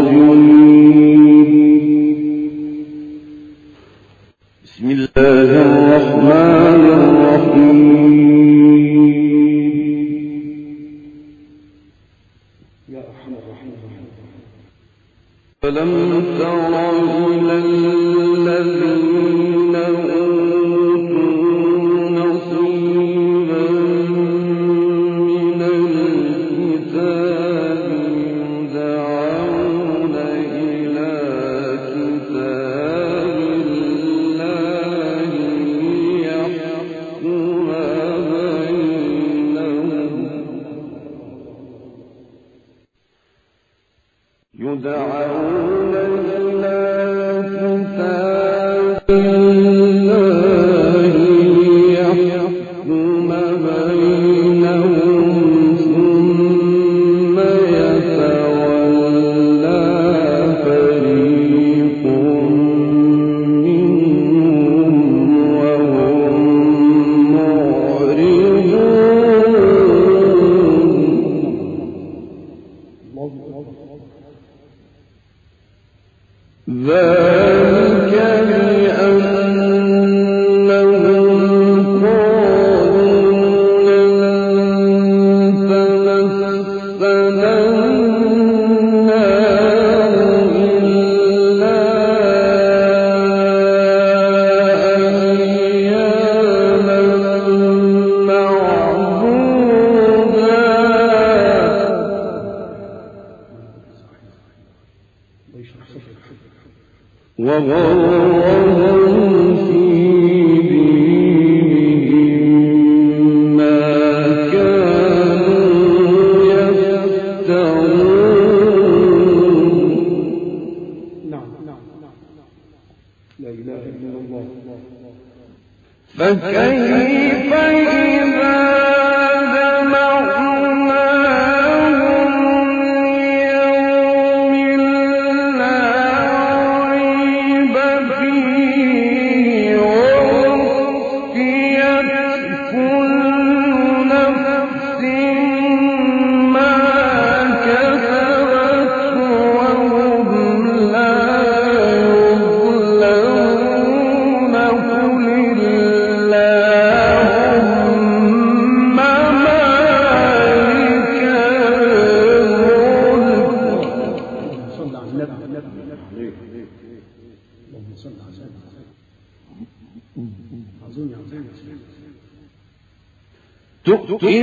تؤتي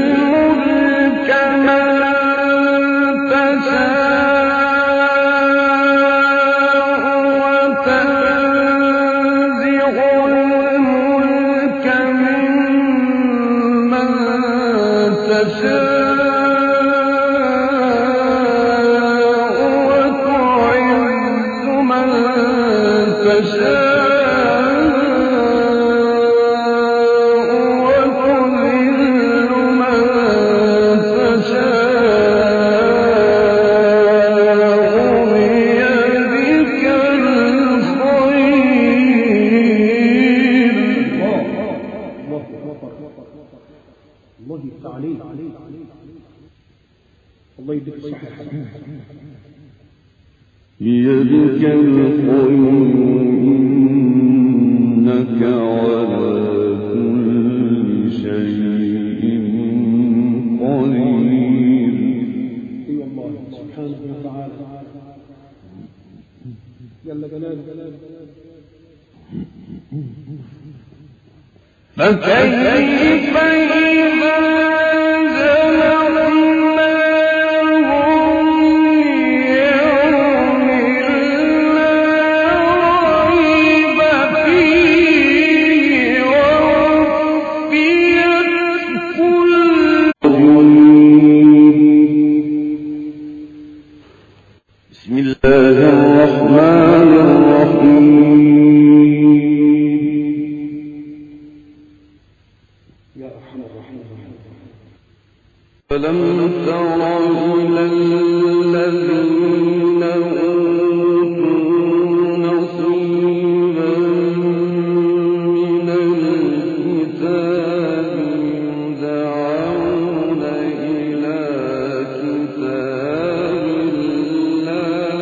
الملك من تشاء وتنزع الملك ممن تشاء وتعز من تشاء بيدك الخير إنك على كل شيء قدير. أيوة الله سبحانه وتعالى جل جلاله. فكيف إذا فلم تر إلى الذين أوتوا نصيبا من الكتاب يدعون إلى كتاب الله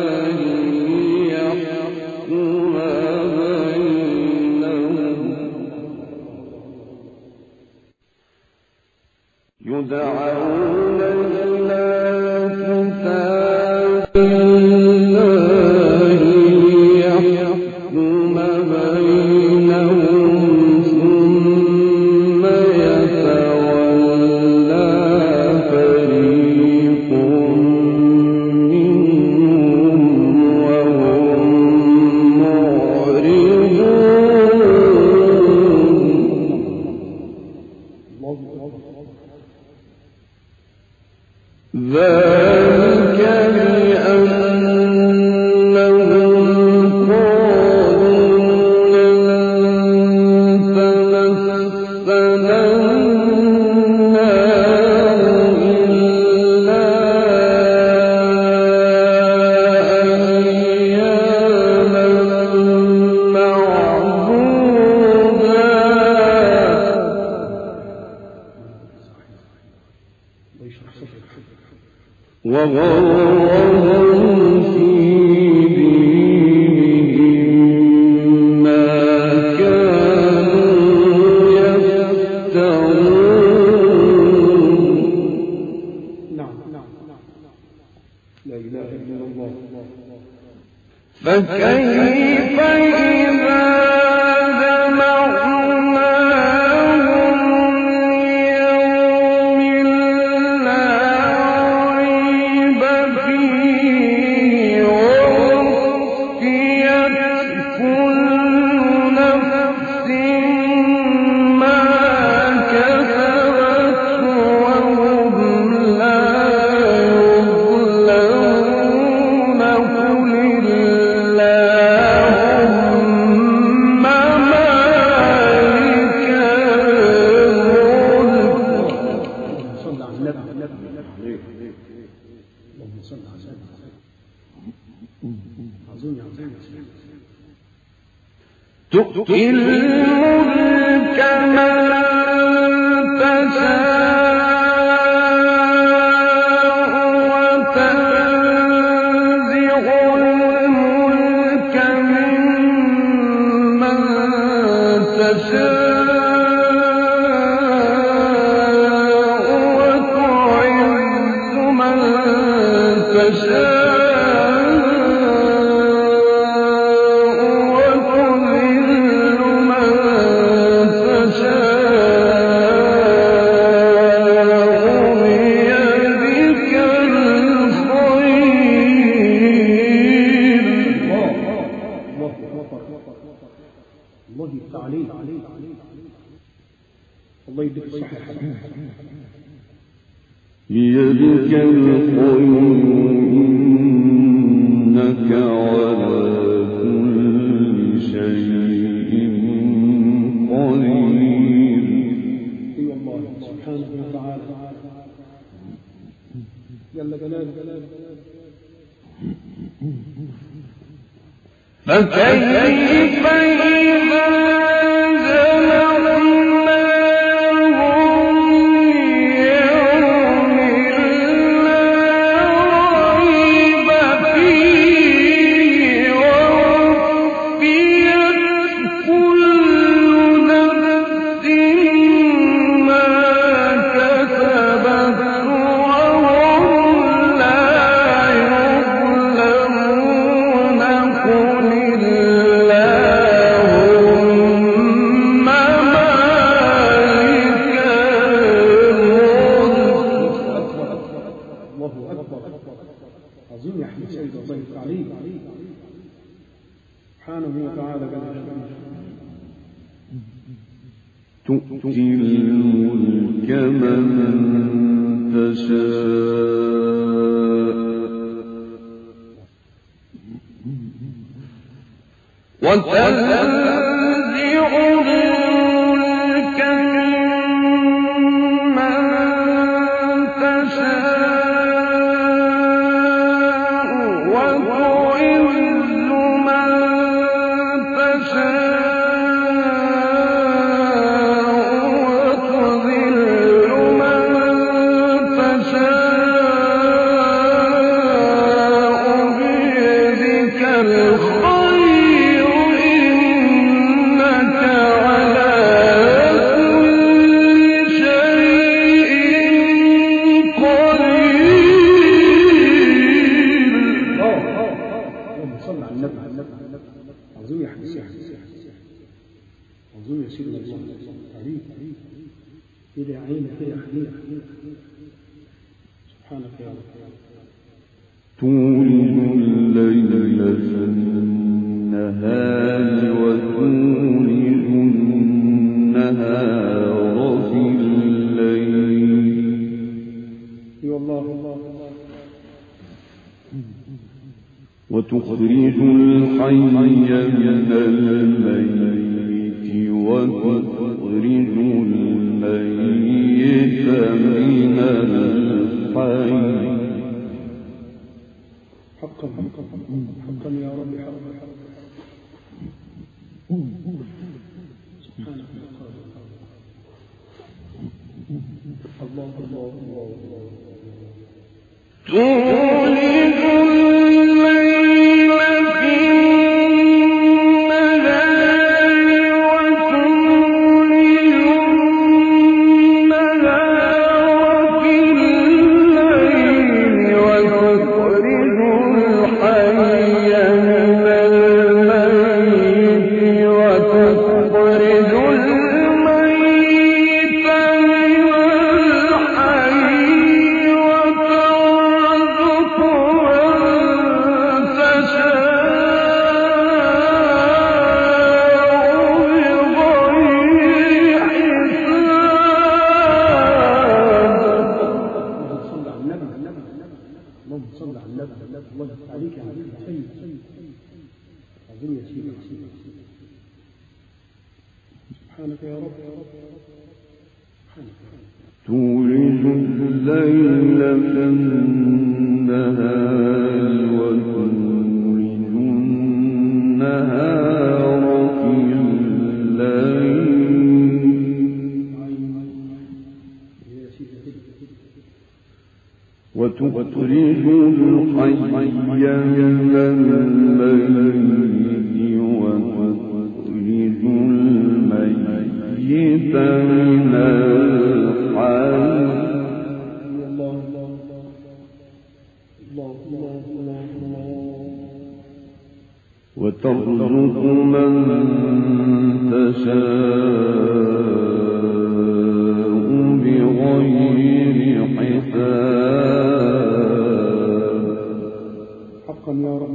فكيف إذا جمعناهم ليوم لا ريب فيه ووفيت كل نفس ما كسبت وهم لا يظلمون قل اللهم مالك الملك صلى على النبي. اللهم صل على النبي. عظيم يا عظيم. تؤتي الملك من تشاء وتنزع الملك ممن تشاء وتعز من تشاء الله يديك الصحة. بيدك الخير إنك على كل شيء قدير. اي والله سبحانه وتعالى جل جلاله. فكيف إذا تؤتي الملك من تشاء وتنزع الملك ممن تشاء وتعز من تشاء تولج الليل في النهار وتولج النهار في الليل وتخرج الحي من الميت وتخرج الميت من الحي حقا يا رب حقا. سبحانك الله الله الله. تولج الليل في النهار وتولج النهار في الليل وتخرج عظيم يا سيدي. سبحانك يا رب. تولج الليل في النهار وتولج النهار في الليل وتخرج الحي من الميت وتخرج الميت من الحي وترزق من تشاء بغير حساب. حقا يا رب.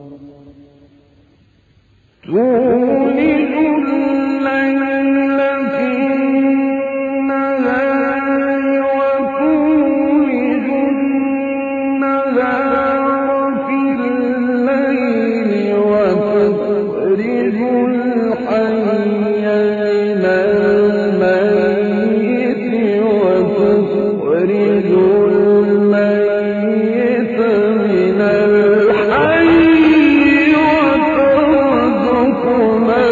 تولج الليل في النهار وتولج النهار في الليل وتخرج الحي من الميت وتخرج الميت من الحي وترزق من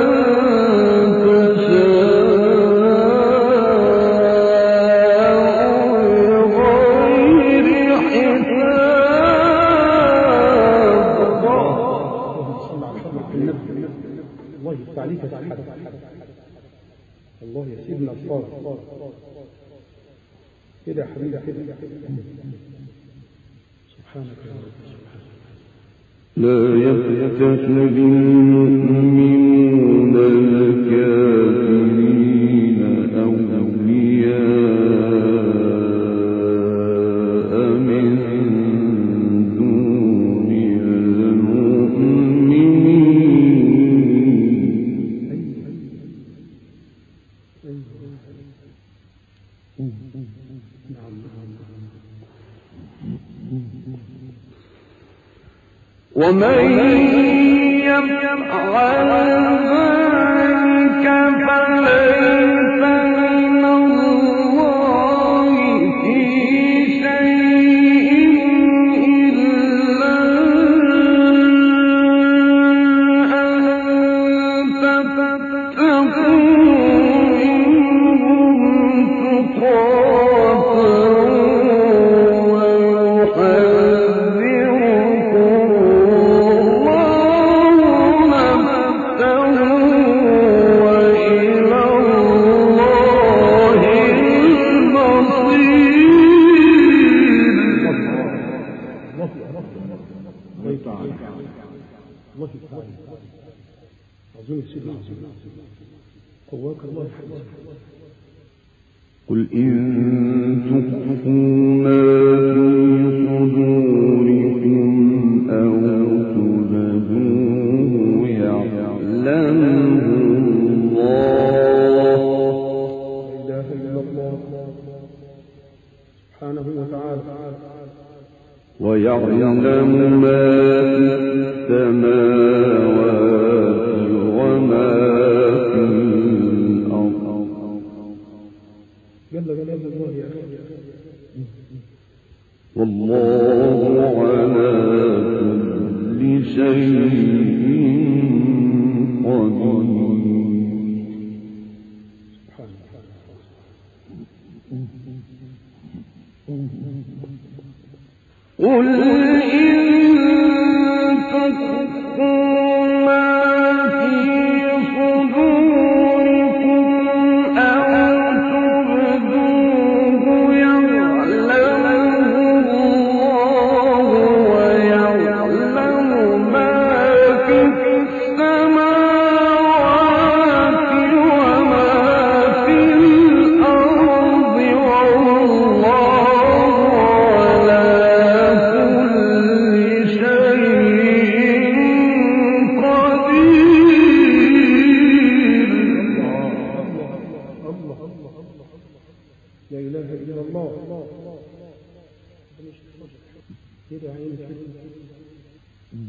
الله يا سيدنا الصالح كده يا حبيبي كده. سبحانك يا رب. لا يتخذ المؤمنون الكافرين أولياء من دون ومن يفعل ذلك فليس من الله في شيء إلا أن تتقوا منهم تقاة قل إن تخفوا ما في صدوركم أو تبدوه يعلمه الله. لا إله إلا الله سبحانه وتعالى. ويعلم ما في السماوات وما في الأرض. جل الله يا أخي. والله على كل شيء قدير. قل إن تخفوا ما في صدوركم أو تبدوه يعلمه الله ويعلم ما في السماوات وما في الأرض والله لا إله إلا الله. كده عين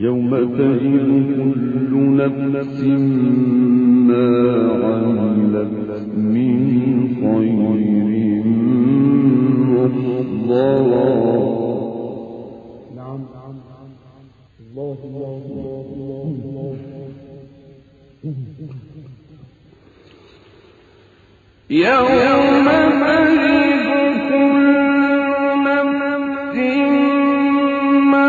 يوم تجد كل نفس ما عملت من خير محضرا. نعم. الله الله الله الله يوم تجد كل نفس ما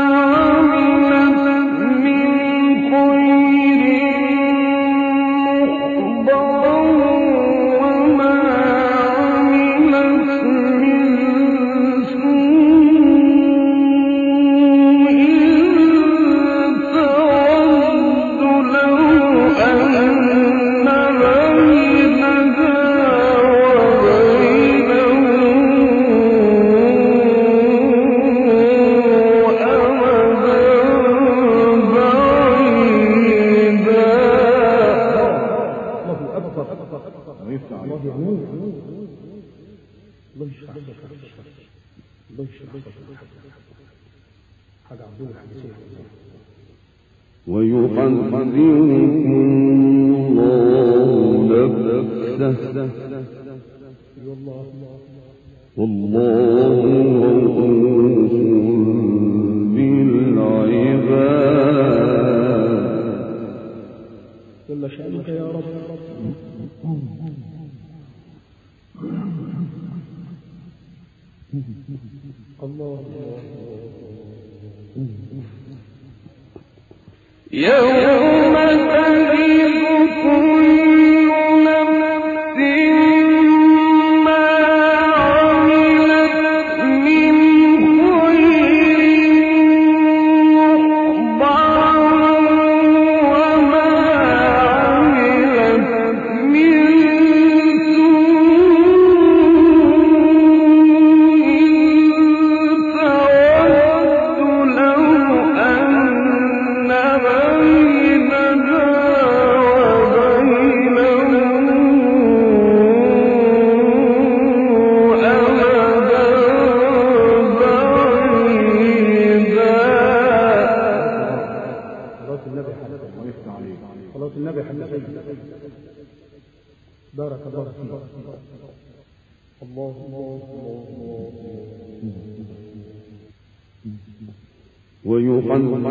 عملت من خير محضرا وما عملت من سوء تود لو أن ويحذركم الله نفسه والله رؤوف بالعباد. جل شأنك يا رب. الله يوم تجد كل نفس ما عملت من خير محضرا وما عملت من صلاة النبي حل بارك الله فيك. الله ويحذركم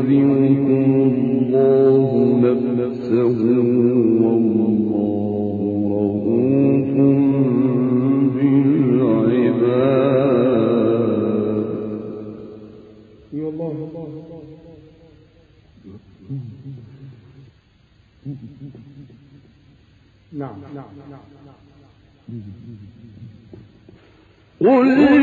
الله نفسه والله رؤوف بالعباد. يا الله. نعم. قل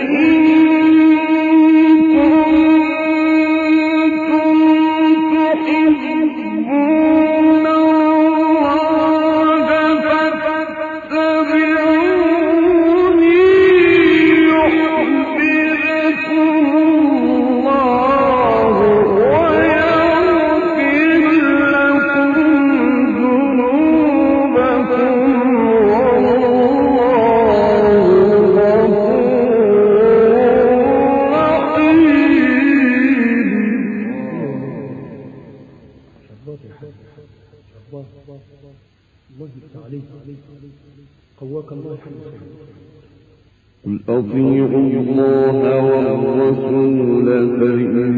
قواك الله. قل أطيعوا الله والرسول فإن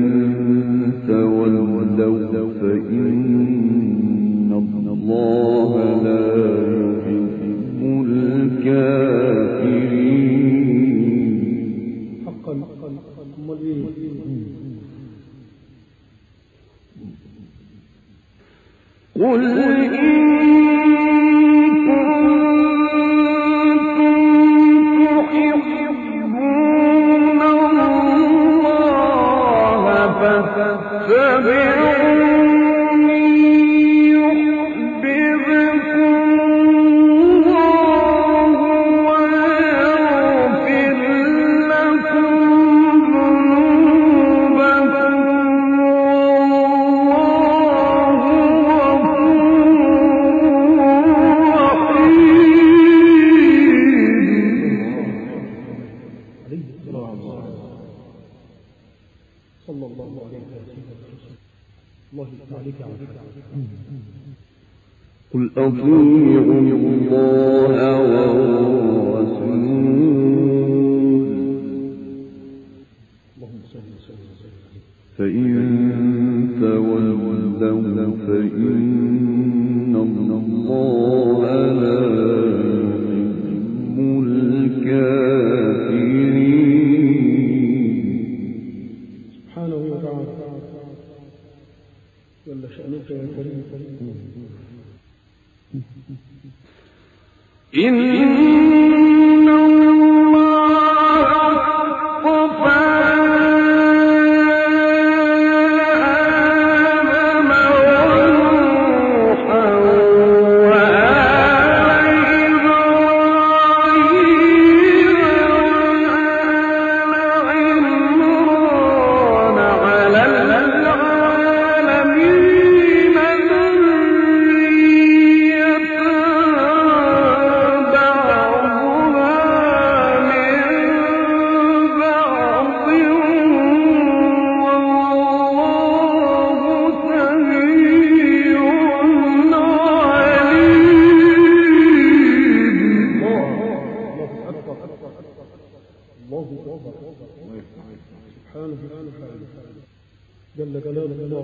تولوا فإن الله لا يحب الكافرين. حقا. قل الله يفتح عليك يا عم. قل أطيعوا الله والرسول فإن تولوا فإن الله لا يحب الكافرين. سبحانه وتعالى جل شأنك يا كريم. إن جل جلال الله.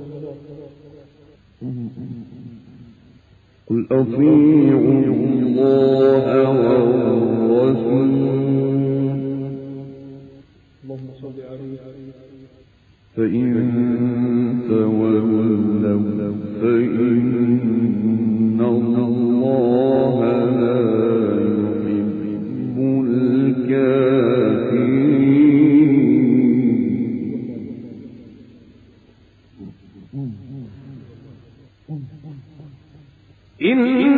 قل أطيعوا الله والرسول اللهم صل عليه. فإن تولوا فإن الله لا يحب الكافرين. إن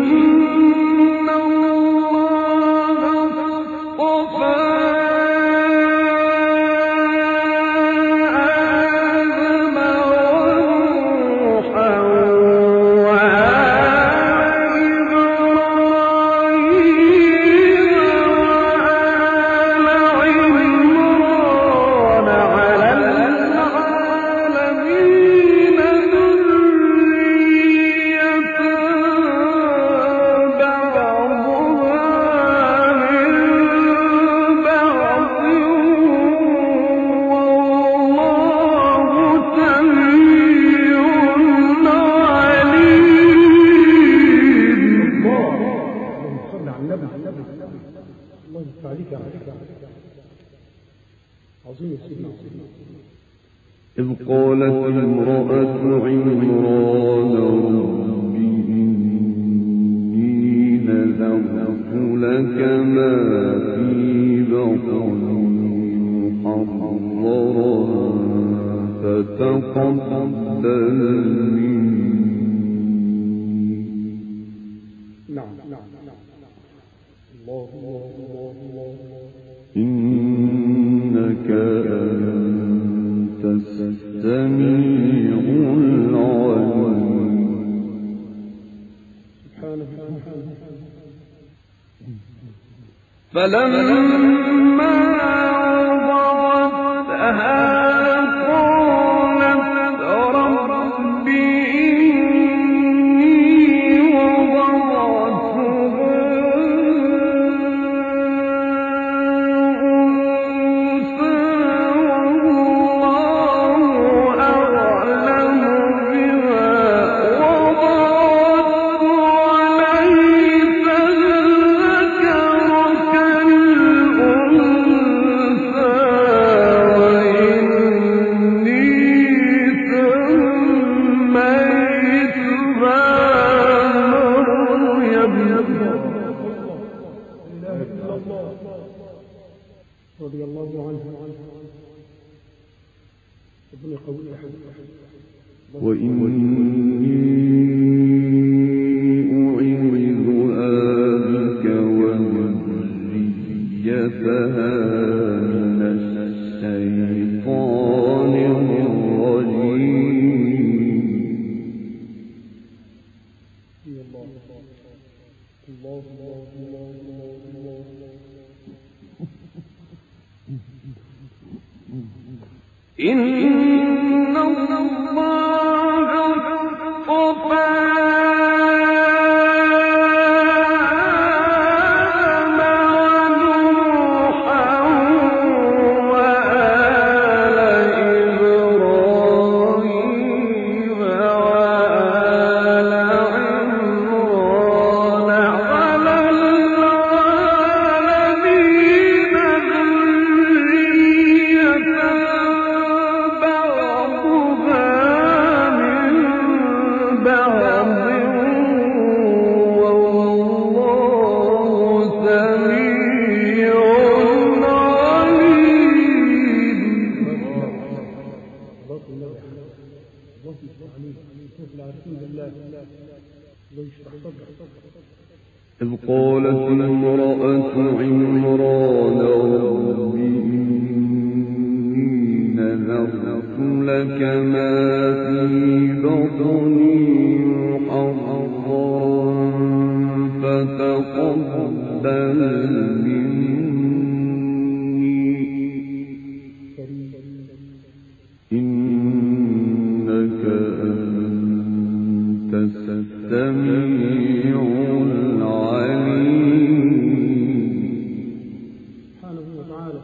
إذ قالت امرأة عمران رب إني نذرت لك ما في بطني محررا فتقبل مني. نعم الله إنك أنت السميع العليم. سبحانه. فلما وضعتها قالت رب إني وضعتها أنثى والله أعلم بما وضعت وليس الذكر كالأنثى وإني سميتها مريم. رضي الله عنه. ربنا قوي أحد. وإني أعيذها بك وذريتها من الشيطان الرجيم. الله إن الله العارفين بالله الله يشرح صدرك. إذ قالت امرأة عمران رب إني نذرت لك ما في بطني محررا فتقبل مني إنك أنت السميع سبحانه وتعالى.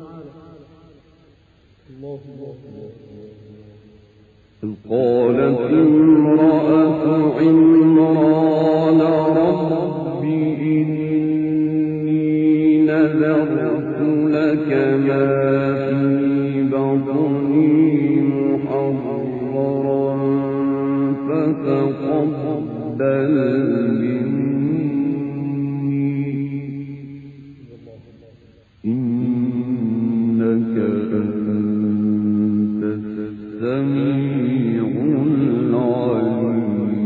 الله إذ قالت امرأة عمران رب إني نذرت لك ما في بطني محررا فتقبل مني إنك أنت السميع العليم.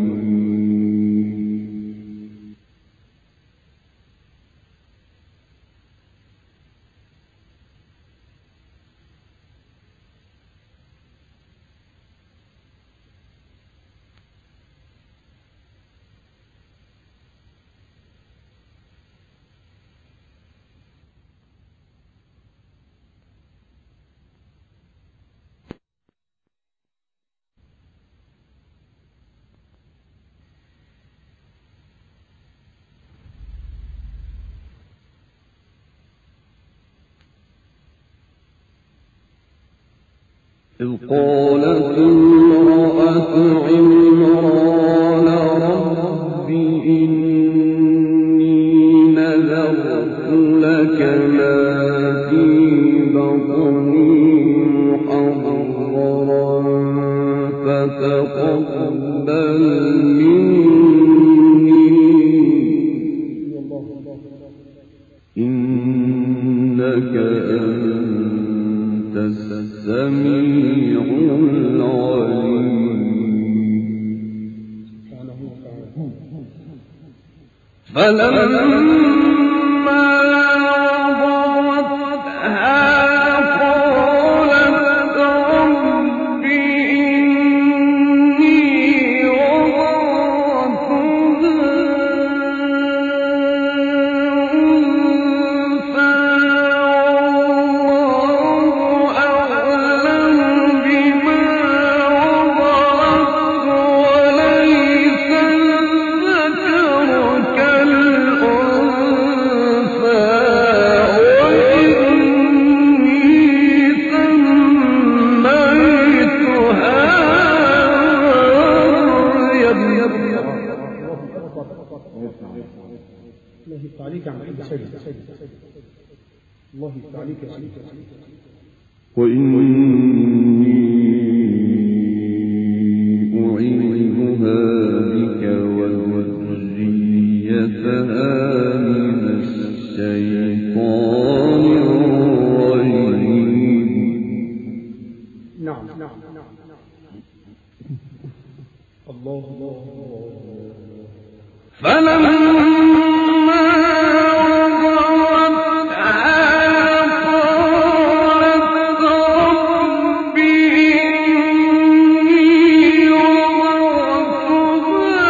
إذ قالت امرأة عمران رب إني نذرت لك ما في بطني محررا فتقبل مني إنك أنت السميع العليم. فلما وضعتها قالت رب إني الله يفتح عن كل شيء. الله يفتح عليك يا سيدي. وإني أعيذها بك وذريتها من الشيطان الرجيم. نعم. الله فلما وضعتها قالت رب إني وضعتها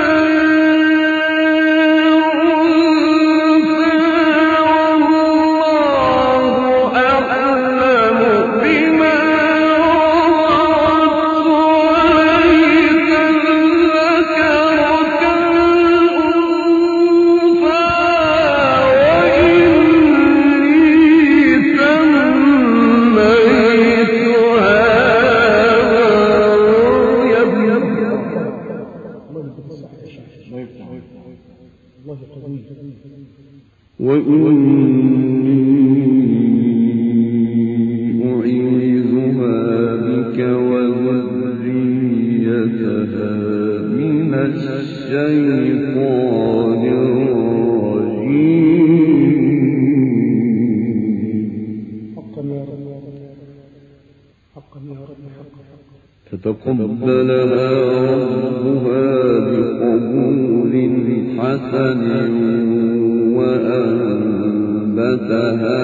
وإني أعيذها بك وذريتها من الشيطان الرجيم. حقا يا رب حقا. فتقبلها ربها بقبول حسن وأنبتها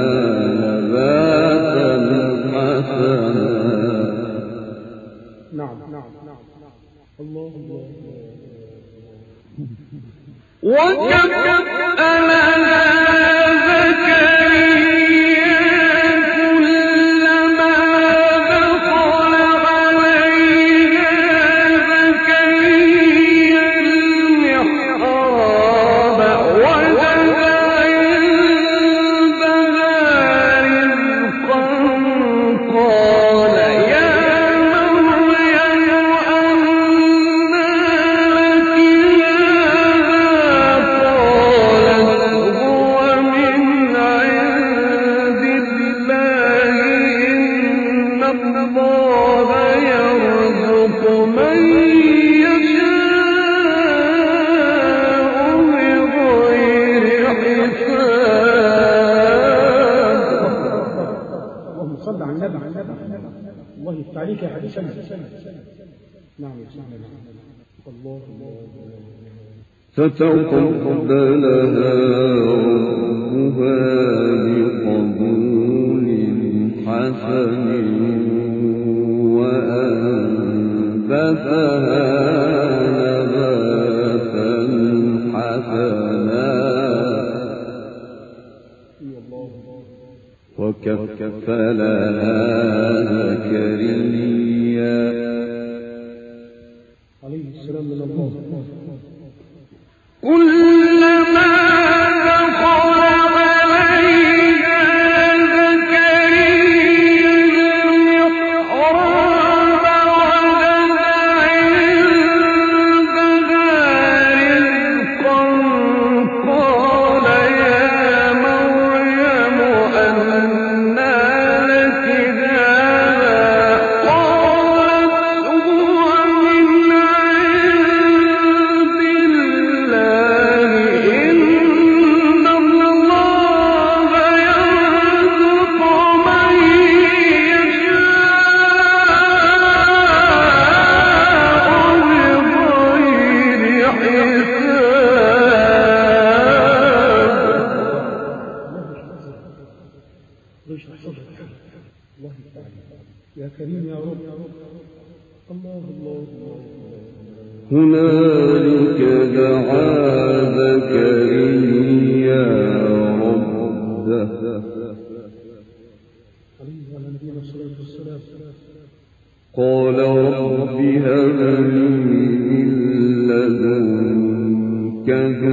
نباتا حسنا. نعم الله وكفلها الله يفتح عليك يا حديث. نعم يا سيدنا الله. فتقبلها ربها بقبول حسن وأنبتها نباتا حسنا وكفلها زكريا عليه السلام من الله. كلما دخل عليها زكريا المحراب وجد عندها رزقا قال يا مريم أنى لك هذا قالت هو من عند الله إن الله يرزق من يشاء بغير حساب. الله يا كريم يا رب. الله هنالك دعا زكريا ربه عليه وعلى نبينا الصلاة والسلام. قال رب هب لي من لدنك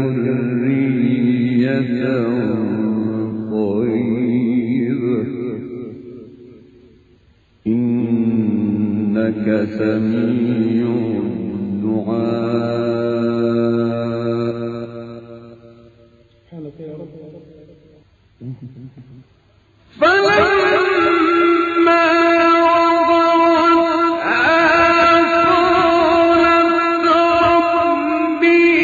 ذرية طيبة إنك سميع الدعاء. سبحانك يا رب. فلما وضعتها قالت رب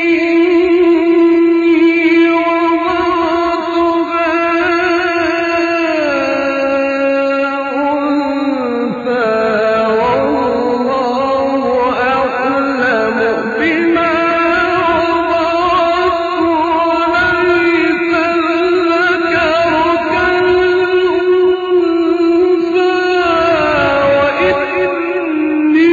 إني وضعتها أنثى والله أعلم بما وضعت وليس الذكر كالأنثى وإني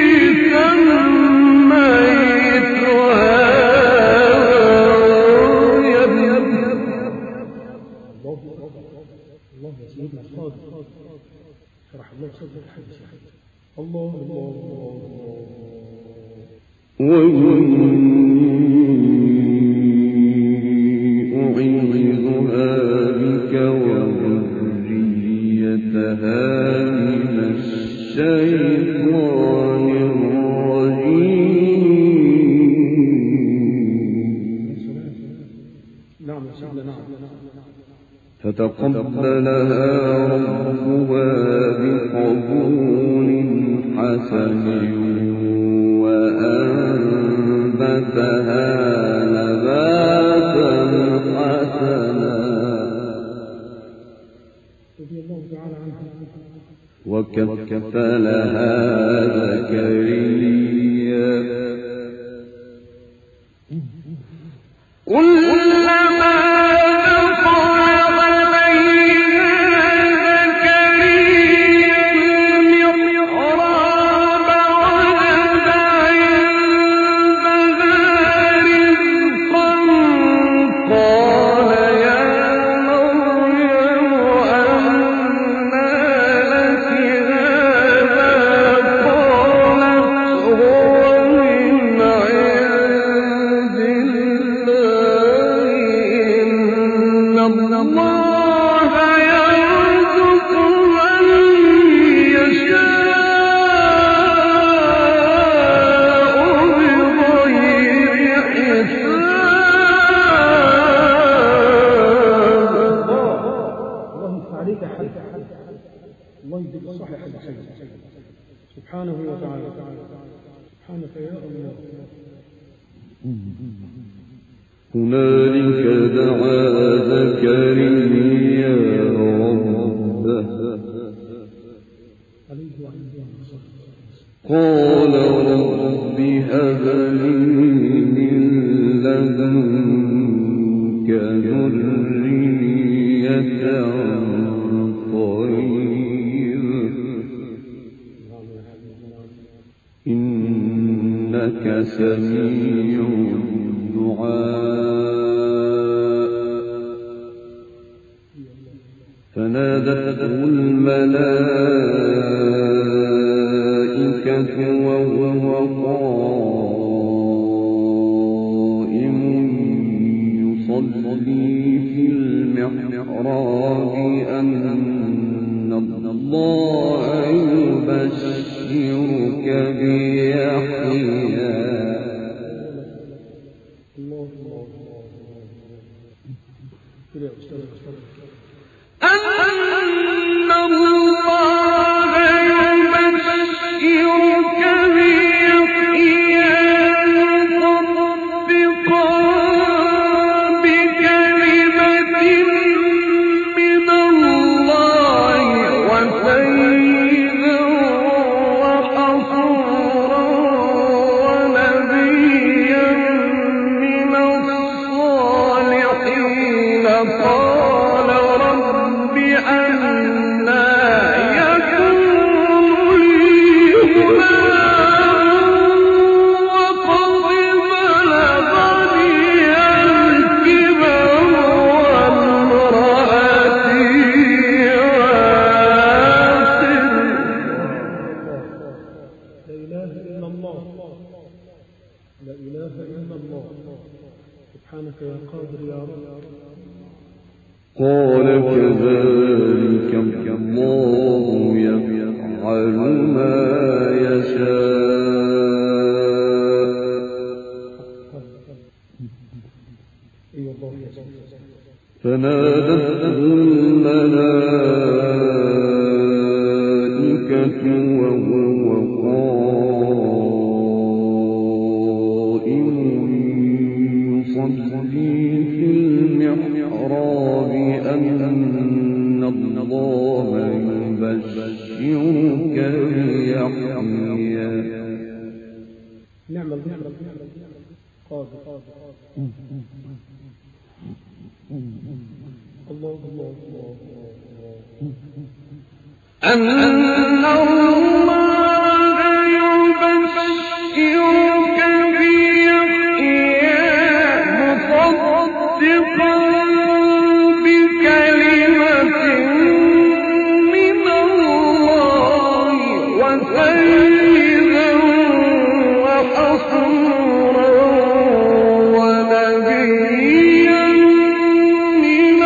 الله يا سيدنا الصادق. شرح الله صدر الحديث. الله أعيذها بك وذريتها من الشيطان الرجيم. نعم يا سيدنا. نعم. فتقبلها ربها بقبول حسن وأنبتها نباتا حسنا رضي الله تعالى عنه. وكفلها وكفلها زكريا كلما سبحانه وتعالى. سبحانك يا الله. هنالك دعا زكريا ربه قال رب هب لي من لدنك ذرية إنك سميع الدعاء فنادته الملائكة وهو قائم يصلي في المحراب أن الله يبشرك بيحيى أن الله يبشرك بيحيى مصدقا بكلمة من الله وسيدا وحصورا ونبيا من الصالحين قال رب أنى يكون لي غلام وقد بلغني الكبر وامرأتي عاقر. لا إله إلا الله. لا إله إلا الله. سبحانك يا قادر يا رب. قال كذلك الله يفعل ما يشاء فنادته الملائكة وهو قائم يصلي في المحراب أن الله يبشرك بيحيى. نعم قادر. الله الله الله أن الله يبشرك بيحيى مصدقا بكلمة من الله وسيدا وحصورا ونبيا من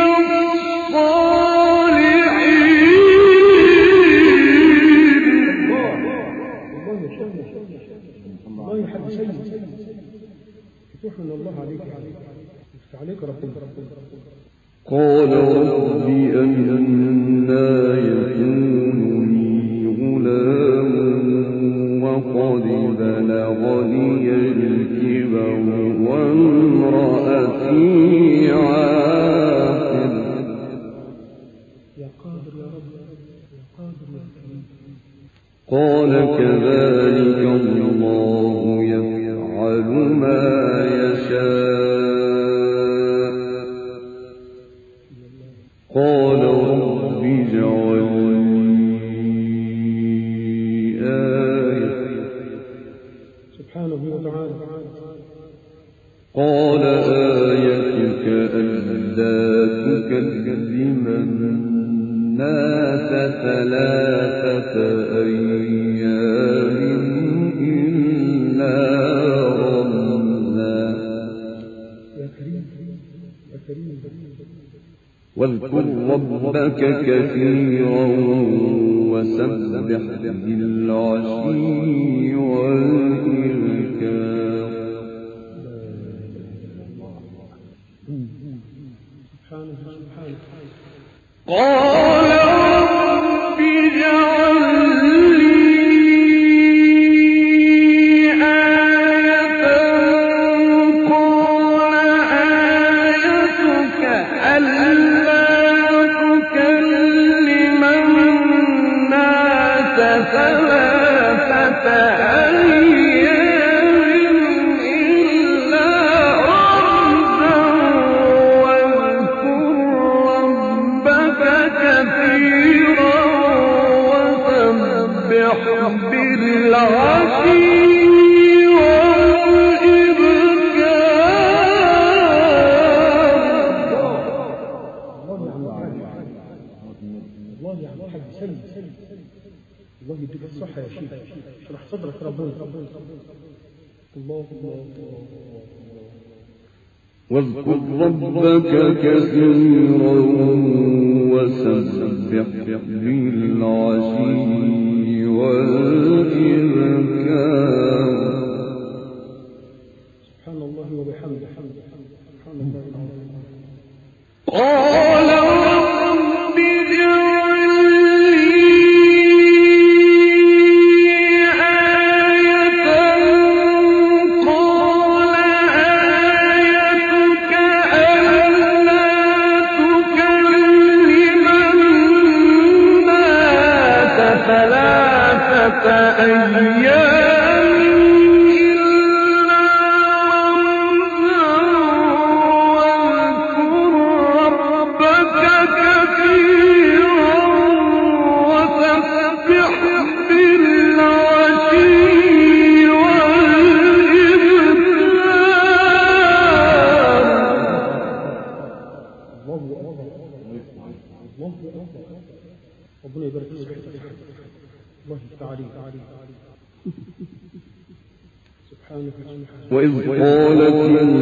الله يحب سيد فتوح من الله عليك عليك ربنا. قال رب أنى يكون لي غلام وقد بلغني الكبر وامرأتي عاقر. يا قادر يا رب. يا قادر يا كريم. قال كذلك الله يفعل ما يشاء قال رب اجعل لي آية سبحانه وتعالى. قال آيتك ألا تكلم الناس 3 أيام إلا رمزا يا كريم يا كريم. واذكر ربك كثيرا وسبح بالعشي والإبكار. سبحانه. قال رب اجعل لي آية قال آيتك ألا تكلم الناس 3 أيام إلا رمزا واذكر ربك كثيرا وسبح بالعشي والله يا عم الحاج سلم. الله يديك الصحة يا شيخ. اشرح صدرك ربنا. الله. واذكر ربك كثيرا وسبح بالعشي والإبكار. سبحان الله وبحمده. سبحان الله العظيم. قال رب اجعل لي آية قال آيتك ألا تكلم الناس 3 أيام إلا رمزا واذكر ربك كثيرا وسبح بالعشي والإبكار. الله ربنا يبارك فيك. الله يفتح عليك. سبحانك. وإذ قالت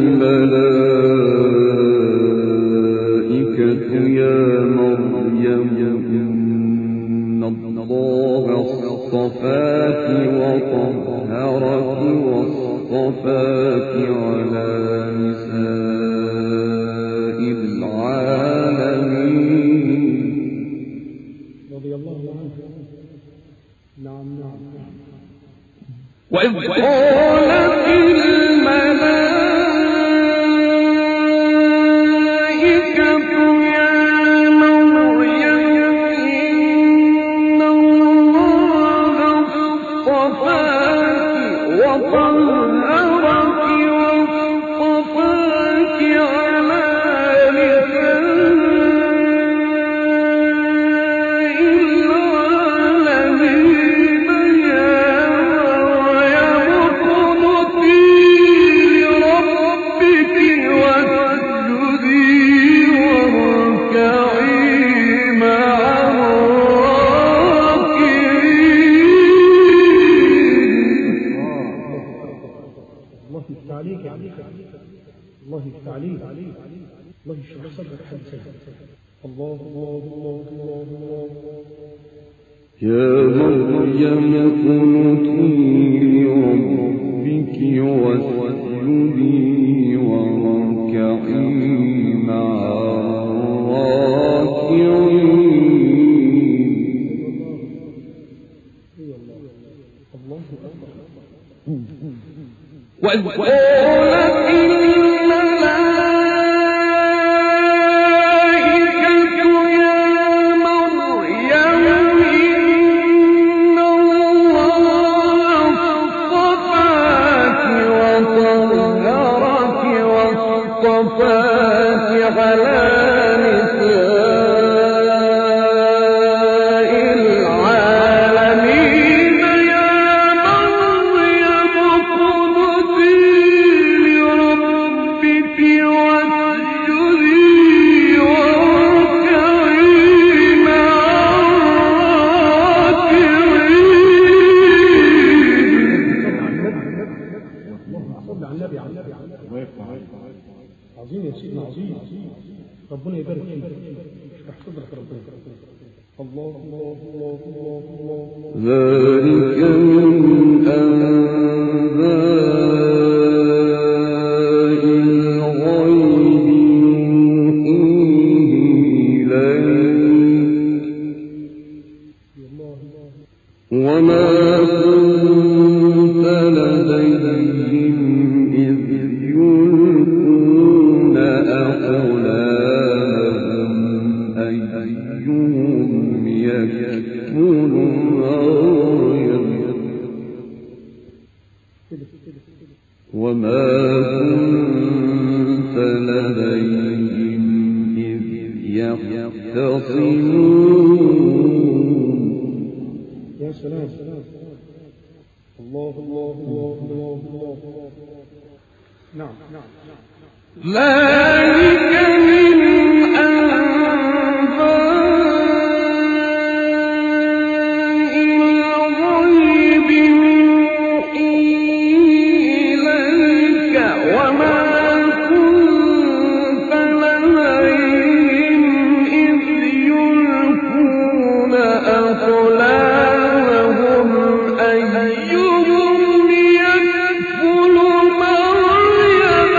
الملائكة يا مريم إن الله اصطفاك وطهرك واصطفاك على نساء العالمين. رضي الله عنه. نعم. وإذ قالت الملائكة يا مريم إن الله اصطفاك وطهرك واصطفاك على نساء العالمين يا الله يفتح عليك. الله يشرح صدرك حد سيد. الله. يا مريم قنتي لربك واسجدي واركعي مع الراكعين. وإذ قالت الملائكة يا مريم إن الله عظيم يا سيدنا، عظيم. ربنا يبارك فيك، اشرح صدرك ربنا. الله الله الله الله الله. ذلك من أنباء الغيب نوحيه إليك وما كنت لديهم إذ يلقون أقلامهم أيهم يكفل مريم وما كنت لديهم إذ يختصمون. يا سلام. الله الله الله الله الله. نعم. ذلك من أنباء الغيب نوحيه إليك وما كنت لديهم إذ يلقون أقلامهم أيهم يكفل مريم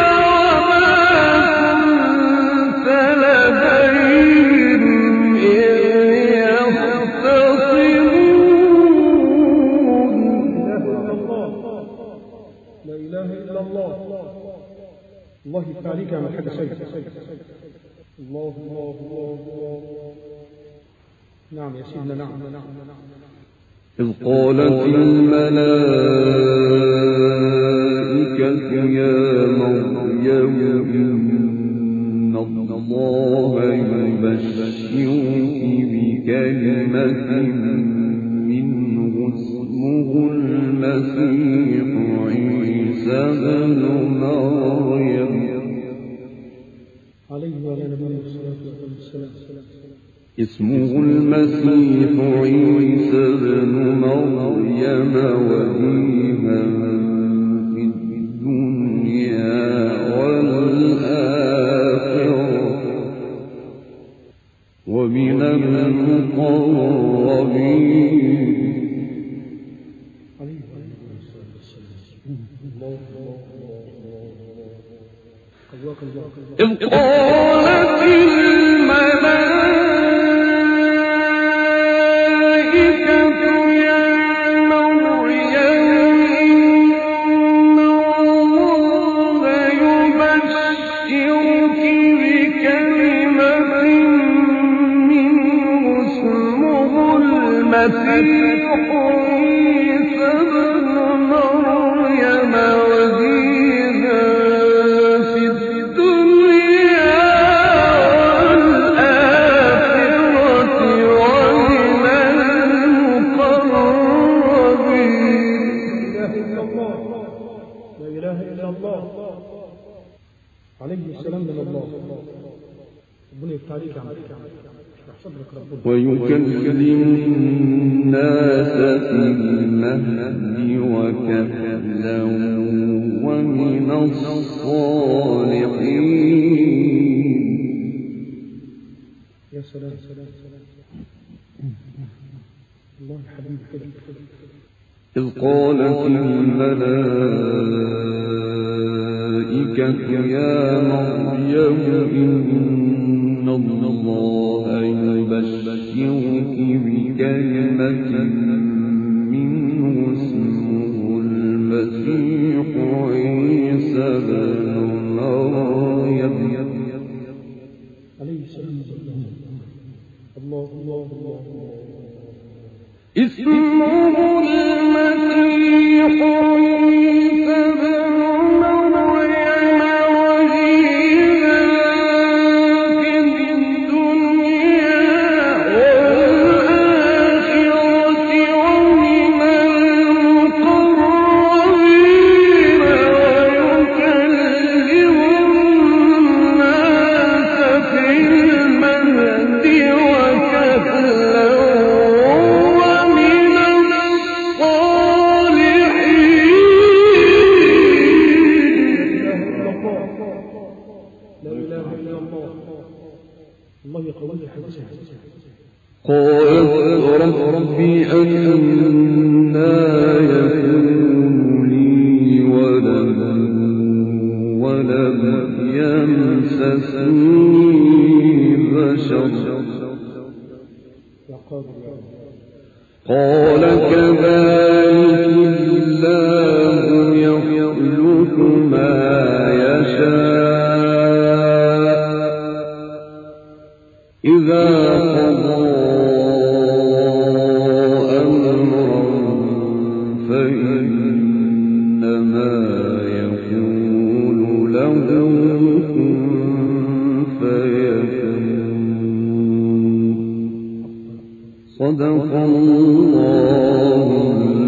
الله يفتح عليك يا عم الحاج سيد. الله الله الله الله. نعم يا سيدنا. نعم. إذ قالت الملائكة يا مريم إن الله يبشرك بكلمة منه اسمه المسيح عيسى بن مريم عليه وعلى نبينا الصلاة والسلام. اسمه المسيح عيسى بن مريم وجيها في الدنيا والآخرة ومن المقربين. إذ قالت الملائكة يا مريم إن الله يبشرك بكلمة منه اسمه المسيح عيسى بن مريم وجيها في الدنيا والآخرة ومن المقربين. لا إله إلا الله. عليه السلام من الله. ربنا يفتح عليك يا عم. اشرح صدرك ربنا. ويكلم الناس في المهد وكهلا ومن الصالحين. يا سلام. الله الحبيب. إذ قالت الملائكة يا مريم إن الله يبشرك بكلمة منه اسمه المسيح عيسى بن مريم عليه السلام. الله الله الله. اسمه المسيح عيسى بن مريم وجيها في الدنيا والآخرة أنى يكون لي ولد ولم يمسسني بشر قال كذلك الله يخلق ما يشاء إذا قضى أمرا فإنما يقول له كن فيكون صدق الله